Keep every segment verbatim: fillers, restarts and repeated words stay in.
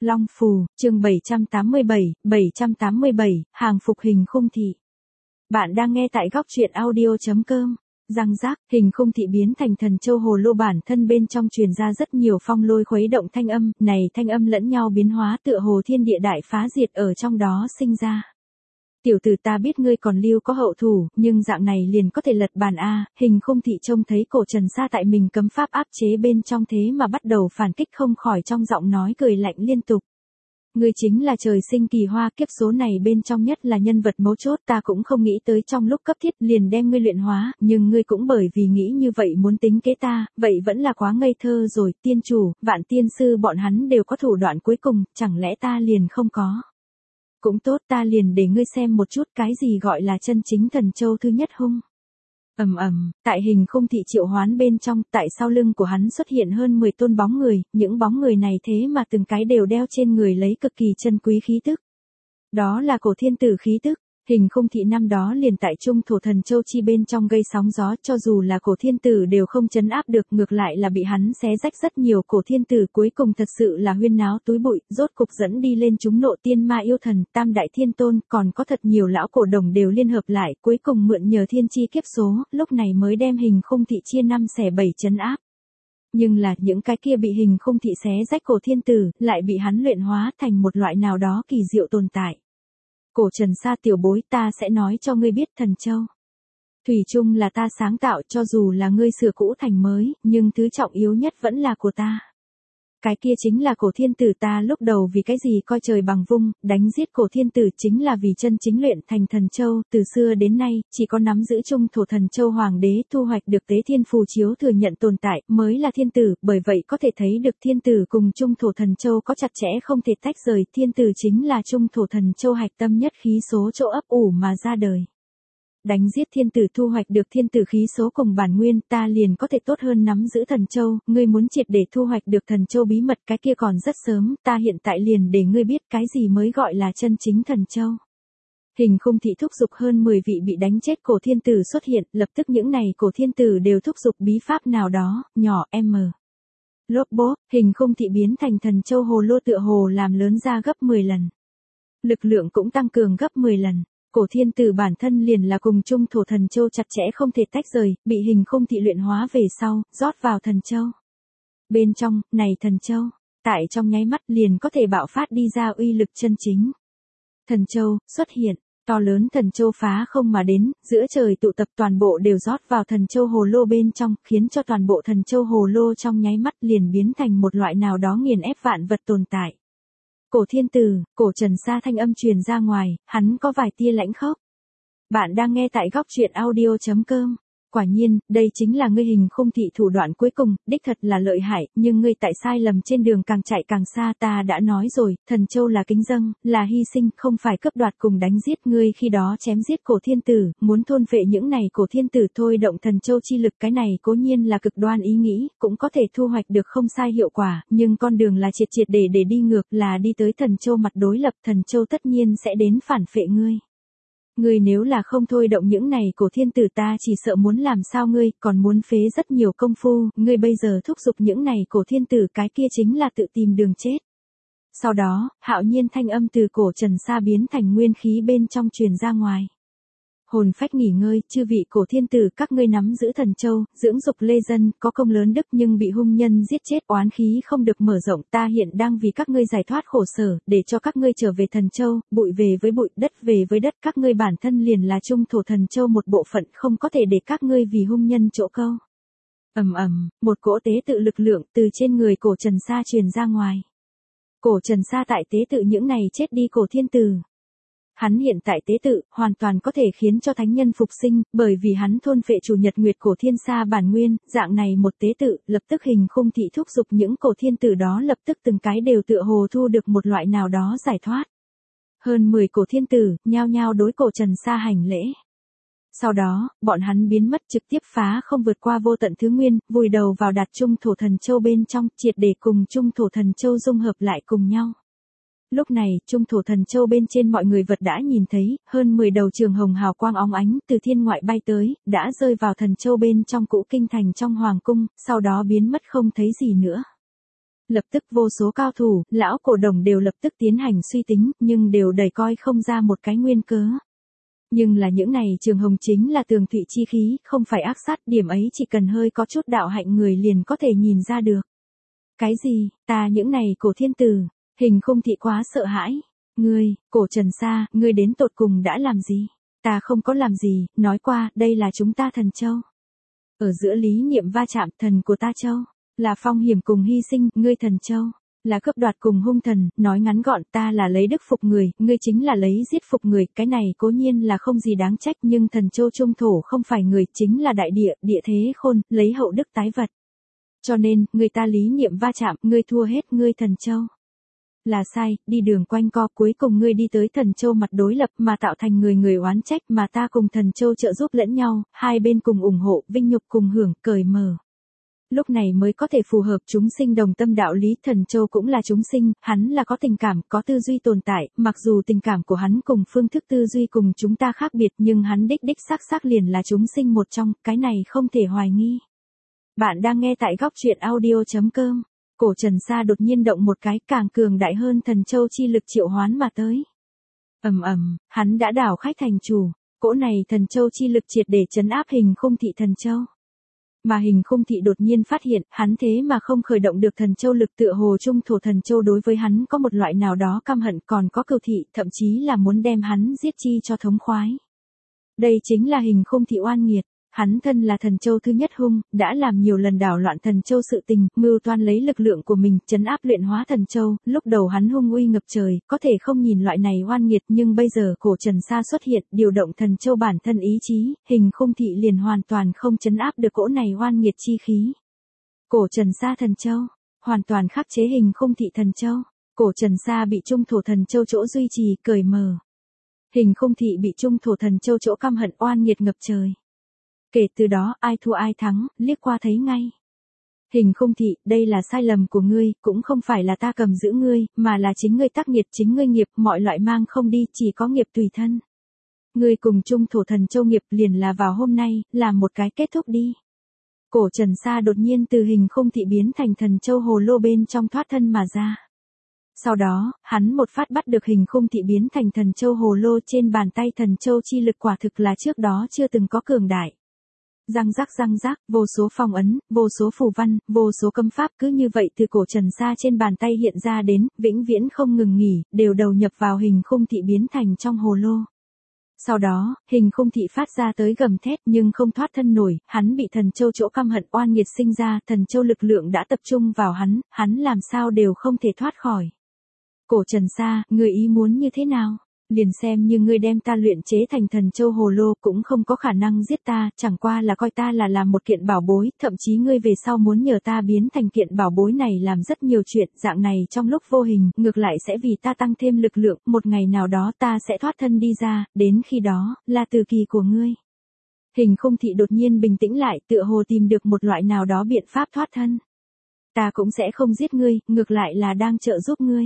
Long Phù, chương bảy trăm tám mươi bảy, bảy trăm tám mươi bảy, hàng phục hình khung thị. Bạn đang nghe tại góc truyện audio.com. Răng rác, hình khung thị biến thành thần châu hồ lô, bản thân bên trong truyền ra rất nhiều phong lôi khuấy động thanh âm, này thanh âm lẫn nhau biến hóa tựa hồ thiên địa đại phá diệt ở trong đó sinh ra. Tiểu tử, ta biết ngươi còn lưu có hậu thủ, nhưng dạng này liền có thể lật bàn a. Hình khung thị trông thấy cổ Trần Sa tại mình cấm pháp áp chế bên trong thế mà bắt đầu phản kích, không khỏi trong giọng nói cười lạnh liên tục. Ngươi chính là trời sinh kỳ hoa, kiếp số này bên trong nhất là nhân vật mấu chốt, ta cũng không nghĩ tới trong lúc cấp thiết liền đem ngươi luyện hóa, nhưng ngươi cũng bởi vì nghĩ như vậy muốn tính kế ta, vậy vẫn là quá ngây thơ rồi. Tiên chủ, vạn tiên sư bọn hắn đều có thủ đoạn cuối cùng, chẳng lẽ ta liền không có? Cũng tốt, ta liền để ngươi xem một chút cái gì gọi là chân chính thần châu thứ nhất hung. Ầm ầm, tại hình khung thị triệu hoán bên trong, tại sau lưng của hắn xuất hiện hơn mười tôn bóng người, những bóng người này thế mà từng cái đều đeo trên người lấy cực kỳ chân quý khí tức. Đó là cổ thiên tử khí tức. Hình khung thị năm đó liền tại trung thổ thần châu chi bên trong gây sóng gió, cho dù là cổ thiên tử đều không trấn áp được, ngược lại là bị hắn xé rách rất nhiều. Cổ thiên tử cuối cùng thật sự là huyên náo túi bụi, rốt cục dẫn đi lên chúng nộ tiên ma yêu thần, tam đại thiên tôn, còn có thật nhiều lão cổ đồng đều liên hợp lại, cuối cùng mượn nhờ thiên chi kiếp số, lúc này mới đem hình khung thị chia năm xẻ bảy trấn áp. Nhưng là những cái kia bị hình khung thị xé rách cổ thiên tử, lại bị hắn luyện hóa thành một loại nào đó kỳ diệu tồn tại. Cổ Trần Sa tiểu bối, ta sẽ nói cho ngươi biết, thần châu thủy chung là ta sáng tạo, cho dù là ngươi sửa cũ thành mới, nhưng thứ trọng yếu nhất vẫn là của ta. Cái kia chính là cổ thiên tử. Ta lúc đầu vì cái gì coi trời bằng vung, đánh giết cổ thiên tử chính là vì chân chính luyện thành thần châu. Từ xưa đến nay, chỉ có nắm giữ trung thổ thần châu hoàng đế thu hoạch được tế thiên phù chiếu thừa nhận tồn tại, mới là thiên tử, bởi vậy có thể thấy được thiên tử cùng trung thổ thần châu có chặt chẽ không thể tách rời. Thiên tử chính là trung thổ thần châu hạch tâm nhất khí số chỗ ấp ủ mà ra đời. Đánh giết thiên tử, thu hoạch được thiên tử khí số cùng bản nguyên, ta liền có thể tốt hơn nắm giữ thần châu. Ngươi muốn triệt để thu hoạch được thần châu bí mật, cái kia còn rất sớm, ta hiện tại liền để ngươi biết cái gì mới gọi là chân chính thần châu. Hình khung thị thúc giục hơn mười vị bị đánh chết cổ thiên tử xuất hiện, lập tức những này cổ thiên tử đều thúc giục bí pháp nào đó, nhỏ m. Lốp bốp, hình khung thị biến thành thần châu hồ lô tựa hồ làm lớn ra gấp mười lần. Lực lượng cũng tăng cường gấp mười lần. Cổ thiên tử bản thân liền là cùng trung thổ thần châu chặt chẽ không thể tách rời, bị hình khung thị luyện hóa về sau, rót vào thần châu. Bên trong, này thần châu, tại trong nháy mắt liền có thể bạo phát đi ra uy lực chân chính. Thần châu, xuất hiện, to lớn thần châu phá không mà đến, giữa trời tụ tập, toàn bộ đều rót vào thần châu hồ lô bên trong, khiến cho toàn bộ thần châu hồ lô trong nháy mắt liền biến thành một loại nào đó nghiền ép vạn vật tồn tại. Cổ thiên tử, cổ Trần Sa thanh âm truyền ra ngoài, hắn có vài tia lãnh khốc. Bạn đang nghe tại góc truyện audio.com. Quả nhiên, đây chính là ngươi hình khung thị thủ đoạn cuối cùng, đích thật là lợi hại, nhưng ngươi tại sai lầm trên đường càng chạy càng xa. Ta đã nói rồi, thần châu là kính dâng, là hy sinh, không phải cướp đoạt cùng đánh giết. Ngươi khi đó chém giết cổ thiên tử, muốn thôn phệ những này cổ thiên tử thôi động thần châu chi lực, cái này cố nhiên là cực đoan ý nghĩ, cũng có thể thu hoạch được không sai hiệu quả, nhưng con đường là triệt triệt để để đi ngược, là đi tới thần châu mặt đối lập, thần châu tất nhiên sẽ đến phản phệ ngươi. Ngươi nếu là không thôi động những này cổ thiên tử, ta chỉ sợ muốn làm sao ngươi, còn muốn phế rất nhiều công phu. Ngươi bây giờ thúc giục những này cổ thiên tử, cái kia chính là tự tìm đường chết. Sau đó, hạo nhiên thanh âm từ cổ Trần Sa biến thành nguyên khí bên trong truyền ra ngoài. Hồn phách nghỉ ngơi, chư vị cổ thiên tử, các ngươi nắm giữ thần châu, dưỡng dục lê dân, có công lớn đức nhưng bị hung nhân giết chết, oán khí không được mở rộng. Ta hiện đang vì các ngươi giải thoát khổ sở, để cho các ngươi trở về thần châu, bụi về với bụi, đất về với đất. Các ngươi bản thân liền là trung thổ thần châu một bộ phận, không có thể để các ngươi vì hung nhân chỗ câu. Ầm ầm, một cỗ tế tự lực lượng từ trên người cổ Trần Sa truyền ra ngoài. Cổ Trần Sa tại tế tự những này chết đi cổ thiên tử. Hắn hiện tại tế tự, hoàn toàn có thể khiến cho thánh nhân phục sinh, bởi vì hắn thôn phệ chủ nhật nguyệt cổ thiên sa bản nguyên, dạng này một tế tự, lập tức hình khung thị thúc giục những cổ thiên tử đó lập tức từng cái đều tựa hồ thu được một loại nào đó giải thoát. Hơn mười cổ thiên tử, nhao nhao đối cổ Trần Sa hành lễ. Sau đó, bọn hắn biến mất, trực tiếp phá không vượt qua vô tận thứ nguyên, vùi đầu vào đạt trung thổ thần châu bên trong, triệt để cùng trung thổ thần châu dung hợp lại cùng nhau. Lúc này, trung thổ thần châu bên trên mọi người vật đã nhìn thấy, hơn mười đầu trường hồng hào quang óng ánh, từ thiên ngoại bay tới, đã rơi vào thần châu bên trong cũ kinh thành trong hoàng cung, sau đó biến mất không thấy gì nữa. Lập tức vô số cao thủ, lão cổ đồng đều lập tức tiến hành suy tính, nhưng đều đầy coi không ra một cái nguyên cớ. Nhưng là những này Trường Hồng chính là tường thụy chi khí, không phải ác sát, điểm ấy chỉ cần hơi có chút đạo hạnh người liền có thể nhìn ra được. Cái gì, ta những này cổ thiên tử, Hình Khung Thị quá sợ hãi. Ngươi, cổ Trần Sa, ngươi đến tột cùng đã làm gì? Ta không có làm gì, nói qua, đây là chúng ta thần châu. Ở giữa lý niệm va chạm, thần của ta châu, là phong hiểm cùng hy sinh, ngươi thần châu, là cướp đoạt cùng hung thần, nói ngắn gọn ta là lấy đức phục người, ngươi chính là lấy giết phục người, cái này cố nhiên là không gì đáng trách nhưng thần châu trung thổ không phải người, chính là đại địa, địa thế khôn, lấy hậu đức tái vật. Cho nên, người ta lý niệm va chạm, ngươi thua hết, ngươi thần châu. Là sai, đi đường quanh co cuối cùng ngươi đi tới thần châu mặt đối lập mà tạo thành người người oán trách mà ta cùng thần châu trợ giúp lẫn nhau, hai bên cùng ủng hộ, vinh nhục cùng hưởng, cởi mở. Lúc này mới có thể phù hợp chúng sinh đồng tâm đạo lý, thần châu cũng là chúng sinh, hắn là có tình cảm, có tư duy tồn tại, mặc dù tình cảm của hắn cùng phương thức tư duy cùng chúng ta khác biệt nhưng hắn đích đích xác xác liền là chúng sinh một trong, cái này không thể hoài nghi. Bạn đang nghe tại góc truyện audio chấm com. Cổ Trần Sa đột nhiên động một cái càng cường đại hơn thần châu chi lực triệu hoán mà tới. Ầm ầm, hắn đã đảo khách thành chủ, cỗ này thần châu chi lực triệt để trấn áp Hình Khung Thị thần châu. Mà Hình Khung Thị đột nhiên phát hiện, hắn thế mà không khởi động được thần châu lực tựa hồ trung thổ thần châu đối với hắn có một loại nào đó căm hận còn có cừu thị, thậm chí là muốn đem hắn giết chi cho thống khoái. Đây chính là Hình Khung Thị oan nghiệt. Hắn thân là thần châu thứ nhất hung, đã làm nhiều lần đảo loạn thần châu sự tình, mưu toan lấy lực lượng của mình trấn áp luyện hóa thần châu, lúc đầu hắn hung uy ngập trời, có thể không nhìn loại này oan nghiệt nhưng bây giờ cổ Trần Sa xuất hiện, điều động thần châu bản thân ý chí, Hình Khung Thị liền hoàn toàn không trấn áp được cỗ này oan nghiệt chi khí. Cổ Trần Sa thần châu, hoàn toàn khắc chế Hình Khung Thị thần châu, cổ Trần Sa bị trung thổ thần châu chỗ duy trì, cởi mở. Hình Khung Thị bị trung thổ thần châu chỗ căm hận oan nghiệt ngập trời. Kể từ đó, ai thua ai thắng, liếc qua thấy ngay. Hình Khung Thị, đây là sai lầm của ngươi, cũng không phải là ta cầm giữ ngươi, mà là chính ngươi tác nghiệt, chính ngươi nghiệp, mọi loại mang không đi, chỉ có nghiệp tùy thân. Ngươi cùng trung thổ thần châu nghiệp liền là vào hôm nay, làm một cái kết thúc đi. Cổ Trần Sa đột nhiên từ Hình Khung Thị biến thành thần châu hồ lô bên trong thoát thân mà ra. Sau đó, hắn một phát bắt được Hình Khung Thị biến thành thần châu hồ lô trên bàn tay thần châu chi lực quả thực là trước đó chưa từng có cường đại. Răng rắc răng rắc, vô số phong ấn, vô số phù văn, vô số cấm pháp cứ như vậy từ cổ Trần Sa trên bàn tay hiện ra đến, vĩnh viễn không ngừng nghỉ, đều đầu nhập vào Hình Khung Thị biến thành trong hồ lô. Sau đó, Hình Khung Thị phát ra tới gầm thét nhưng không thoát thân nổi, hắn bị thần châu chỗ căm hận oan nghiệt sinh ra, thần châu lực lượng đã tập trung vào hắn, hắn làm sao đều không thể thoát khỏi. Cổ Trần Sa, người ý muốn như thế nào? Liền xem như ngươi đem ta luyện chế thành thần châu hồ lô cũng không có khả năng giết ta, chẳng qua là coi ta là làm một kiện bảo bối, thậm chí ngươi về sau muốn nhờ ta biến thành kiện bảo bối này làm rất nhiều chuyện, dạng này trong lúc vô hình, ngược lại sẽ vì ta tăng thêm lực lượng, một ngày nào đó ta sẽ thoát thân đi ra, đến khi đó, là từ kỳ của ngươi. Hình Khung Thị đột nhiên bình tĩnh lại, tựa hồ tìm được một loại nào đó biện pháp thoát thân. Ta cũng sẽ không giết ngươi, ngược lại là đang trợ giúp ngươi.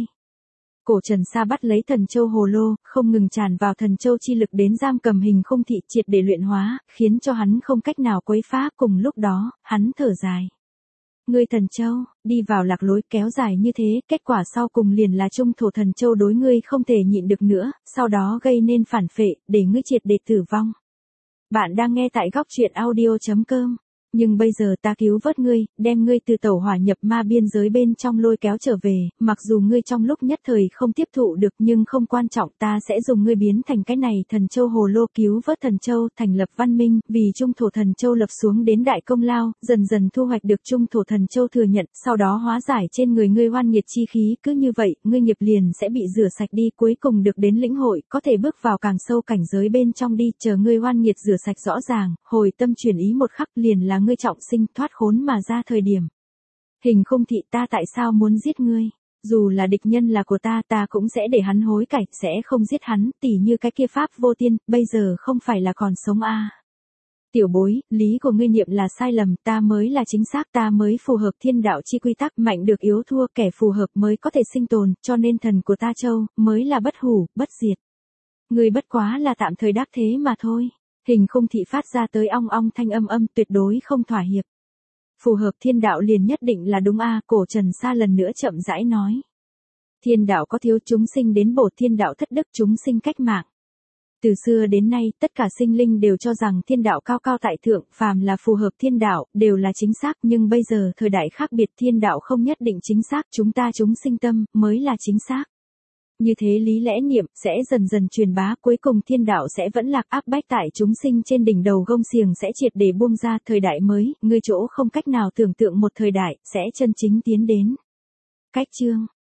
Cổ Trần Sa bắt lấy thần châu hồ lô, không ngừng tràn vào thần châu chi lực đến giam cầm Hình Khung Thị triệt để luyện hóa, khiến cho hắn không cách nào quấy phá, cùng lúc đó, hắn thở dài. Ngươi thần châu, đi vào lạc lối kéo dài như thế, kết quả sau cùng liền là trung thổ thần châu đối ngươi không thể nhịn được nữa, sau đó gây nên phản phệ, để ngươi triệt để tử vong. Bạn đang nghe tại góc truyện audio chấm com. Nhưng bây giờ ta cứu vớt ngươi, đem ngươi từ tẩu hỏa nhập ma biên giới bên trong lôi kéo trở về, mặc dù ngươi trong lúc nhất thời không tiếp thụ được nhưng không quan trọng, ta sẽ dùng ngươi biến thành cái này thần châu hồ lô cứu vớt thần châu, thành lập văn minh, vì trung thổ thần châu lập xuống đến đại công lao, dần dần thu hoạch được trung thổ thần châu thừa nhận, sau đó hóa giải trên người ngươi oan nghiệt chi khí, cứ như vậy, ngươi nghiệp liền sẽ bị rửa sạch đi, cuối cùng được đến lĩnh hội, có thể bước vào càng sâu cảnh giới bên trong đi, chờ ngươi oan nghiệt rửa sạch rõ ràng, hồi tâm chuyển ý một khắc liền là ngươi trọng sinh thoát khốn mà ra thời điểm. Hình Khung Thị, ta tại sao muốn giết ngươi? Dù là địch nhân là của ta, ta cũng sẽ để hắn hối cải, sẽ không giết hắn, tỉ như cái kia pháp vô tiên, bây giờ không phải là còn sống a. À. Tiểu bối, lý của ngươi niệm là sai lầm, ta mới là chính xác, ta mới phù hợp thiên đạo chi quy tắc, mạnh được yếu thua, kẻ phù hợp mới có thể sinh tồn, cho nên thần của ta châu, mới là bất hủ, bất diệt. Ngươi bất quá là tạm thời đắc thế mà thôi. Hình Khung Thị phát ra tới ong ong thanh âm âm tuyệt đối không thỏa hiệp. Phù hợp thiên đạo liền nhất định là đúng a, cổ Trần Sa lần nữa chậm rãi nói. Thiên đạo có thiếu chúng sinh đến bổ thiên đạo thất đức chúng sinh cách mạng. Từ xưa đến nay, tất cả sinh linh đều cho rằng thiên đạo cao cao tại thượng, phàm là phù hợp thiên đạo, đều là chính xác, nhưng bây giờ thời đại khác biệt, thiên đạo không nhất định chính xác, chúng ta chúng sinh tâm, mới là chính xác. Như thế lý lẽ niệm, sẽ dần dần truyền bá, cuối cùng thiên đạo sẽ vẫn lạc áp bách tại chúng sinh trên đỉnh đầu gông xiềng sẽ triệt để buông ra, thời đại mới, ngươi chỗ không cách nào tưởng tượng một thời đại, sẽ chân chính tiến đến. Cách chương